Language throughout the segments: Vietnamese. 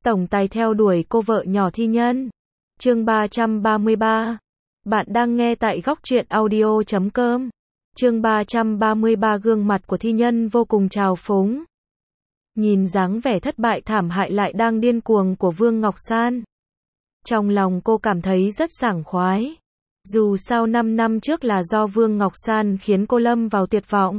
tổng tài theo đuổi cô vợ nhỏ Thi Nhân. Chương 333. Bạn đang nghe tại góc truyện audio.com. Chương 333. Gương mặt của Thi Nhân vô cùng trào phúng. Nhìn dáng vẻ thất bại thảm hại lại đang điên cuồng của Vương Ngọc San, trong lòng cô cảm thấy rất sảng khoái. Dù sao 5 năm trước là do Vương Ngọc San khiến cô lâm vào tuyệt vọng.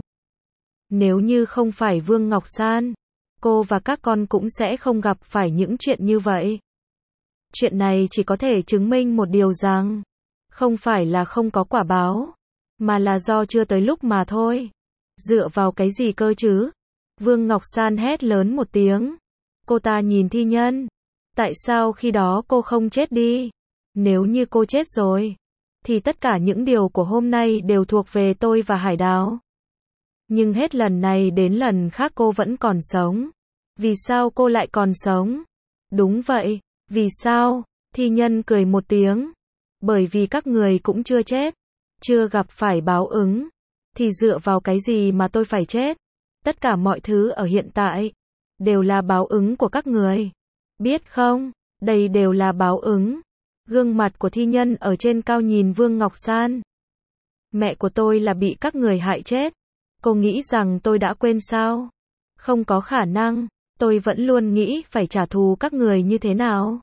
Nếu như không phải Vương Ngọc San, cô và các con cũng sẽ không gặp phải những chuyện như vậy. Chuyện này chỉ có thể chứng minh một điều rằng, không phải là không có quả báo, mà là do chưa tới lúc mà thôi. Dựa vào cái gì cơ chứ? Vương Ngọc San hét lớn một tiếng. Cô ta nhìn Thi Nhân. Tại sao khi đó cô không chết đi? Nếu như cô chết rồi, thì tất cả những điều của hôm nay đều thuộc về tôi và Hải Đào. Nhưng hết lần này đến lần khác cô vẫn còn sống. Vì sao cô lại còn sống? Đúng vậy, vì sao? Thi Nhân cười một tiếng. Bởi vì các người cũng chưa chết, chưa gặp phải báo ứng. Thì dựa vào cái gì mà tôi phải chết? Tất cả mọi thứ ở hiện tại đều là báo ứng của các người. Biết không, đây đều là báo ứng. Gương mặt của Thi Nhân ở trên cao nhìn Vương Ngọc San. Mẹ của tôi là bị các người hại chết. Cô nghĩ rằng tôi đã quên sao? Không có khả năng, tôi vẫn luôn nghĩ phải trả thù các người như thế nào.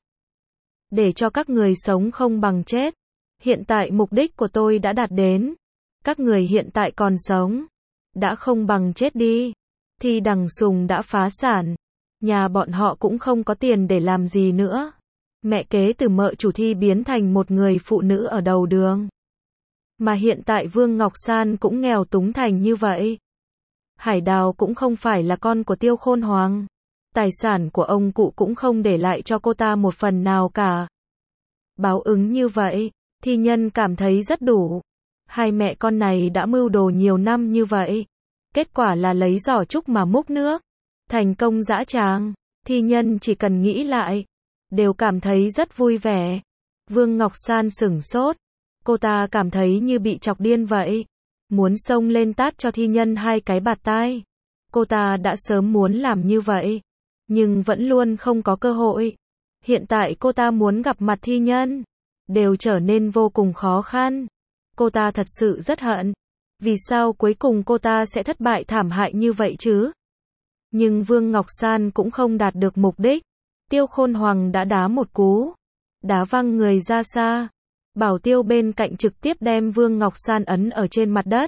Để cho các người sống không bằng chết. Hiện tại mục đích của tôi đã đạt đến. Các người hiện tại còn sống, đã không bằng chết đi. Thì Đằng Sùng đã phá sản. Nhà bọn họ cũng không có tiền để làm gì nữa. Mẹ kế từ mợ chủ Thi biến thành một người phụ nữ ở đầu đường. Mà hiện tại Vương Ngọc San cũng nghèo túng thành như vậy. Hải Đào cũng không phải là con của Tiêu Khôn Hoàng. Tài sản của ông cụ cũng không để lại cho cô ta một phần nào cả. Báo ứng như vậy, Thi Nhân cảm thấy rất đủ. Hai mẹ con này đã mưu đồ nhiều năm như vậy. Kết quả là lấy giỏ trúc mà múc nước. Thành công dã tràng. Thi Nhân chỉ cần nghĩ lại, đều cảm thấy rất vui vẻ. Vương Ngọc San sửng sốt. Cô ta cảm thấy như bị chọc điên vậy. Muốn xông lên tát cho Thi Nhân hai cái bạt tai. Cô ta đã sớm muốn làm như vậy, nhưng vẫn luôn không có cơ hội. Hiện tại cô ta muốn gặp mặt Thi Nhân, đều trở nên vô cùng khó khăn. Cô ta thật sự rất hận. Vì sao cuối cùng cô ta sẽ thất bại thảm hại như vậy chứ? Nhưng Vương Ngọc San cũng không đạt được mục đích. Tiêu Khôn Hoàng đã đá một cú, đá văng người ra xa. Bảo tiêu bên cạnh trực tiếp đem Vương Ngọc San ấn ở trên mặt đất.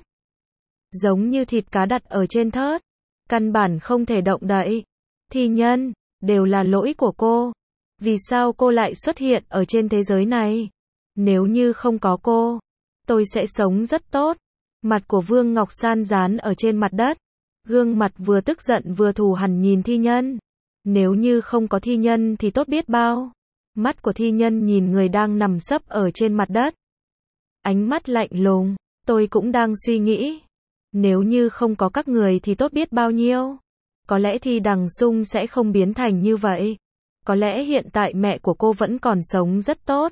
Giống như thịt cá đặt ở trên thớt. Căn bản không thể động đậy. Thi Nhân, đều là lỗi của cô. Vì sao cô lại xuất hiện ở trên thế giới này? Nếu như không có cô, tôi sẽ sống rất tốt. Mặt của Vương Ngọc San dán ở trên mặt đất. Gương mặt vừa tức giận vừa thù hằn nhìn Thi Nhân. Nếu như không có Thi Nhân thì tốt biết bao. Mắt của Thi Nhân nhìn người đang nằm sấp ở trên mặt đất. Ánh mắt lạnh lùng. Tôi cũng đang suy nghĩ. Nếu như không có các người thì tốt biết bao nhiêu. Có lẽ thì Đằng Sung sẽ không biến thành như vậy. Có lẽ hiện tại mẹ của cô vẫn còn sống rất tốt.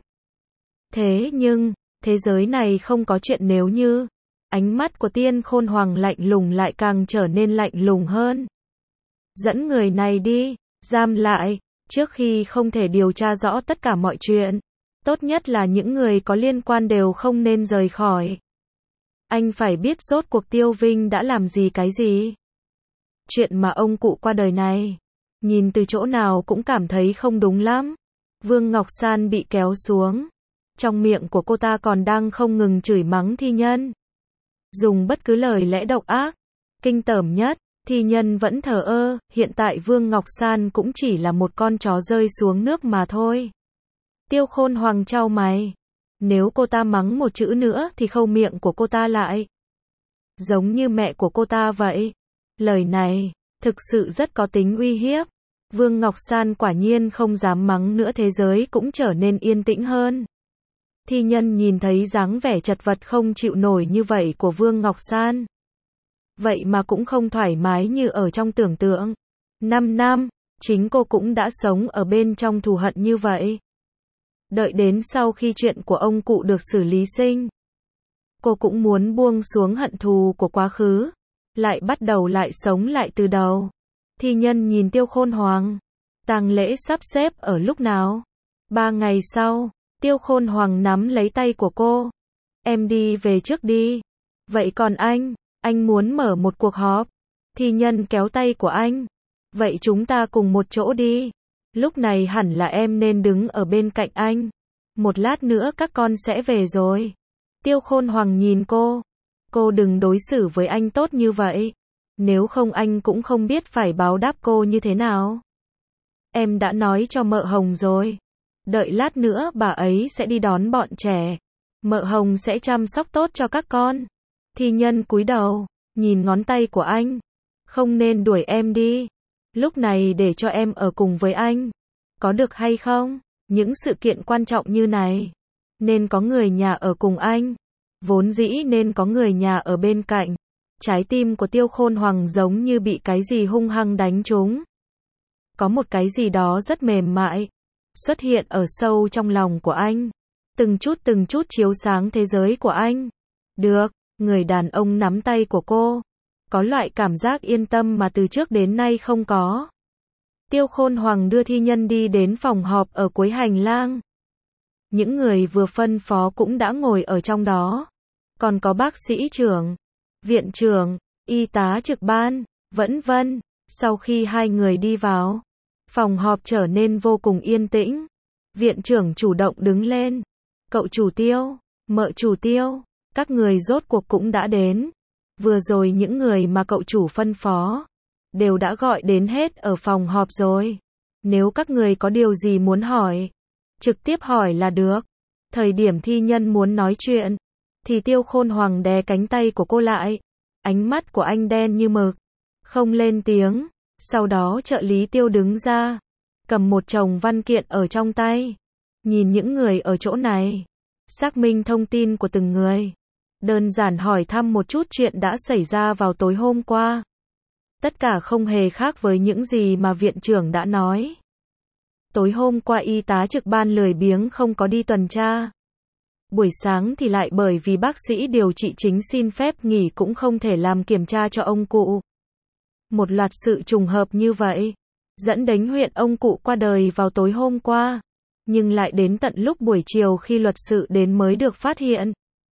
Thế nhưng, thế giới này không có chuyện nếu như. Ánh mắt của Tiên Khôn Hoàng lạnh lùng lại càng trở nên lạnh lùng hơn. Dẫn người này đi, giam lại. Trước khi không thể điều tra rõ tất cả mọi chuyện, tốt nhất là những người có liên quan đều không nên rời khỏi. Anh phải biết rốt cuộc Tiêu Vinh đã làm gì cái gì. Chuyện mà ông cụ qua đời này, nhìn từ chỗ nào cũng cảm thấy không đúng lắm. Vương Ngọc San bị kéo xuống. Trong miệng của cô ta còn đang không ngừng chửi mắng Thi Nhân. Dùng bất cứ lời lẽ độc ác, kinh tởm nhất. Thi Nhân vẫn thờ ơ, hiện tại Vương Ngọc San cũng chỉ là một con chó rơi xuống nước mà thôi. Tiêu Khôn Hoàng chau mày. Nếu cô ta mắng một chữ nữa thì khâu miệng của cô ta lại. Giống như mẹ của cô ta vậy. Lời này, thực sự rất có tính uy hiếp. Vương Ngọc San quả nhiên không dám mắng nữa, thế giới cũng trở nên yên tĩnh hơn. Thi Nhân nhìn thấy dáng vẻ chật vật không chịu nổi như vậy của Vương Ngọc San. Vậy mà cũng không thoải mái như ở trong tưởng tượng. 5 năm, chính cô cũng đã sống ở bên trong thù hận như vậy. Đợi đến sau khi chuyện của ông cụ được xử lý sinh, cô cũng muốn buông xuống hận thù của quá khứ, lại bắt đầu lại sống lại từ đầu. Thi Nhân nhìn Tiêu Khôn Hoàng. Tang lễ sắp xếp ở lúc nào? 3 ngày sau, Tiêu Khôn Hoàng nắm lấy tay của cô. Em đi về trước đi. Vậy còn anh muốn mở một cuộc họp. Thi Nhân kéo tay của anh. Vậy chúng ta cùng một chỗ đi. Lúc này hẳn là em nên đứng ở bên cạnh anh. Một lát nữa các con sẽ về rồi. Tiêu Khôn Hoàng nhìn cô. Cô đừng đối xử với anh tốt như vậy. Nếu không anh cũng không biết phải báo đáp cô như thế nào. Em đã nói cho mợ Hồng rồi. Đợi lát nữa bà ấy sẽ đi đón bọn trẻ. Mợ Hồng sẽ chăm sóc tốt cho các con. Thi Nhân cúi đầu, nhìn ngón tay của anh. Không nên đuổi em đi. Lúc này để cho em ở cùng với anh. Có được hay không? Những sự kiện quan trọng như này. Nên có người nhà ở cùng anh. Vốn dĩ nên có người nhà ở bên cạnh. Trái tim của Tiêu Khôn Hoàng giống như bị cái gì hung hăng đánh trúng. Có một cái gì đó rất mềm mại xuất hiện ở sâu trong lòng của anh. Từng chút chiếu sáng thế giới của anh. Được, người đàn ông nắm tay của cô. Có loại cảm giác yên tâm mà từ trước đến nay không có. Tiêu Khôn Hoàng đưa Thi Nhân đi đến phòng họp ở cuối hành lang. Những người vừa phân phó cũng đã ngồi ở trong đó. Còn có bác sĩ trưởng, viện trưởng, y tá trực ban, vân vân. Sau khi hai người đi vào, phòng họp trở nên vô cùng yên tĩnh. Viện trưởng chủ động đứng lên. Cậu chủ Tiêu, mợ chủ Tiêu, các người rốt cuộc cũng đã đến. Vừa rồi những người mà cậu chủ phân phó đều đã gọi đến hết ở phòng họp rồi. Nếu các người có điều gì muốn hỏi, trực tiếp hỏi là được. Thời điểm Thi Nhân muốn nói chuyện, thì Tiêu Khôn Hoàng đè cánh tay của cô lại. Ánh mắt của anh đen như mực, không lên tiếng. Sau đó trợ lý Tiêu đứng ra, cầm một chồng văn kiện ở trong tay. Nhìn những người ở chỗ này, xác minh thông tin của từng người. Đơn giản hỏi thăm một chút chuyện đã xảy ra vào tối hôm qua. Tất cả không hề khác với những gì mà viện trưởng đã nói. Tối hôm qua y tá trực ban lười biếng không có đi tuần tra. Buổi sáng thì lại bởi vì bác sĩ điều trị chính xin phép nghỉ cũng không thể làm kiểm tra cho ông cụ. Một loạt sự trùng hợp như vậy, dẫn đến huyện ông cụ qua đời vào tối hôm qua. Nhưng lại đến tận lúc buổi chiều khi luật sự đến mới được phát hiện.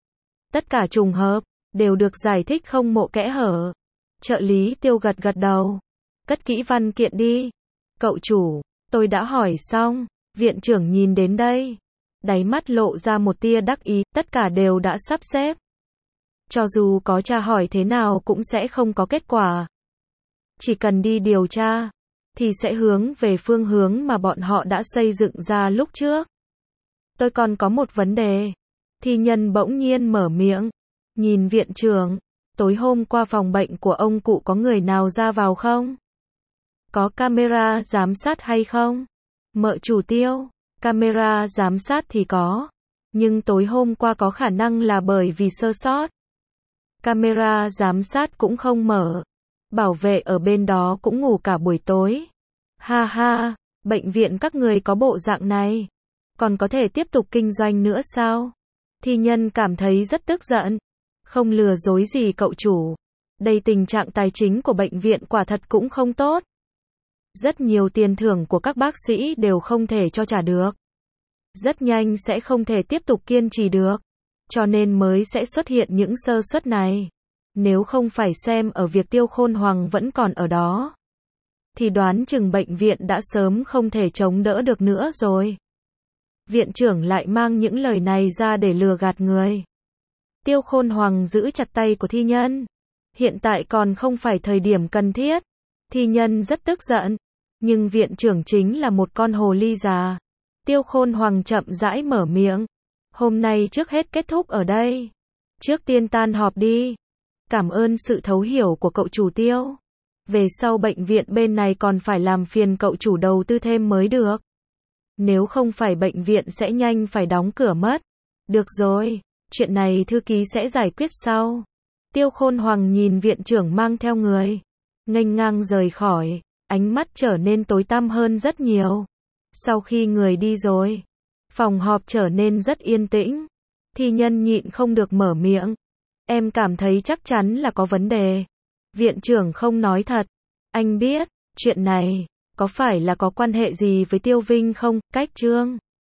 Tất cả trùng hợp, đều được giải thích không mộ kẽ hở. Trợ lý Tiêu gật gật đầu. Cất kỹ văn kiện đi. Cậu chủ, tôi đã hỏi xong. Viện trưởng nhìn đến đây. Đáy mắt lộ ra một tia đắc ý, tất cả đều đã sắp xếp. Cho dù có tra hỏi thế nào cũng sẽ không có kết quả. Chỉ cần đi điều tra, thì sẽ hướng về phương hướng mà bọn họ đã xây dựng ra lúc trước. Tôi còn có một vấn đề. Thi Nhân bỗng nhiên mở miệng. Nhìn viện trưởng, tối hôm qua phòng bệnh của ông cụ có người nào ra vào không? Có camera giám sát hay không? Mợ chủ Tiêu, camera giám sát thì có. Nhưng tối hôm qua có khả năng là bởi vì sơ sót. Camera giám sát cũng không mở. Bảo vệ ở bên đó cũng ngủ cả buổi tối. Ha ha, bệnh viện các người có bộ dạng này. Còn có thể tiếp tục kinh doanh nữa sao? Thi Nhân cảm thấy rất tức giận. Không lừa dối gì cậu chủ. Đây tình trạng tài chính của bệnh viện quả thật cũng không tốt. Rất nhiều tiền thưởng của các bác sĩ đều không thể cho trả được. Rất nhanh sẽ không thể tiếp tục kiên trì được. Cho nên mới sẽ xuất hiện những sơ suất này. Nếu không phải xem ở việc Tiêu Khôn Hoàng vẫn còn ở đó, thì đoán chừng bệnh viện đã sớm không thể chống đỡ được nữa rồi. Viện trưởng lại mang những lời này ra để lừa gạt người. Tiêu Khôn Hoàng giữ chặt tay của Thi Nhân. Hiện tại còn không phải thời điểm cần thiết. Thi Nhân rất tức giận. Nhưng viện trưởng chính là một con hồ ly già. Tiêu Khôn Hoàng chậm rãi mở miệng. Hôm nay trước hết kết thúc ở đây. Trước tiên tan họp đi. Cảm ơn sự thấu hiểu của cậu chủ Tiêu. Về sau bệnh viện bên này còn phải làm phiền cậu chủ đầu tư thêm mới được. Nếu không phải bệnh viện sẽ nhanh phải đóng cửa mất. Được rồi, chuyện này thư ký sẽ giải quyết sau. Tiêu Khôn Hoàng nhìn viện trưởng mang theo người, nghênh ngang rời khỏi, ánh mắt trở nên tối tăm hơn rất nhiều. Sau khi người đi rồi, phòng họp trở nên rất yên tĩnh. Thi Nhân nhịn không được mở miệng. Em cảm thấy chắc chắn là có vấn đề. Viện trưởng không nói thật. Anh biết, chuyện này, Có phải là có quan hệ gì với Tiêu Vinh không? Cách Trương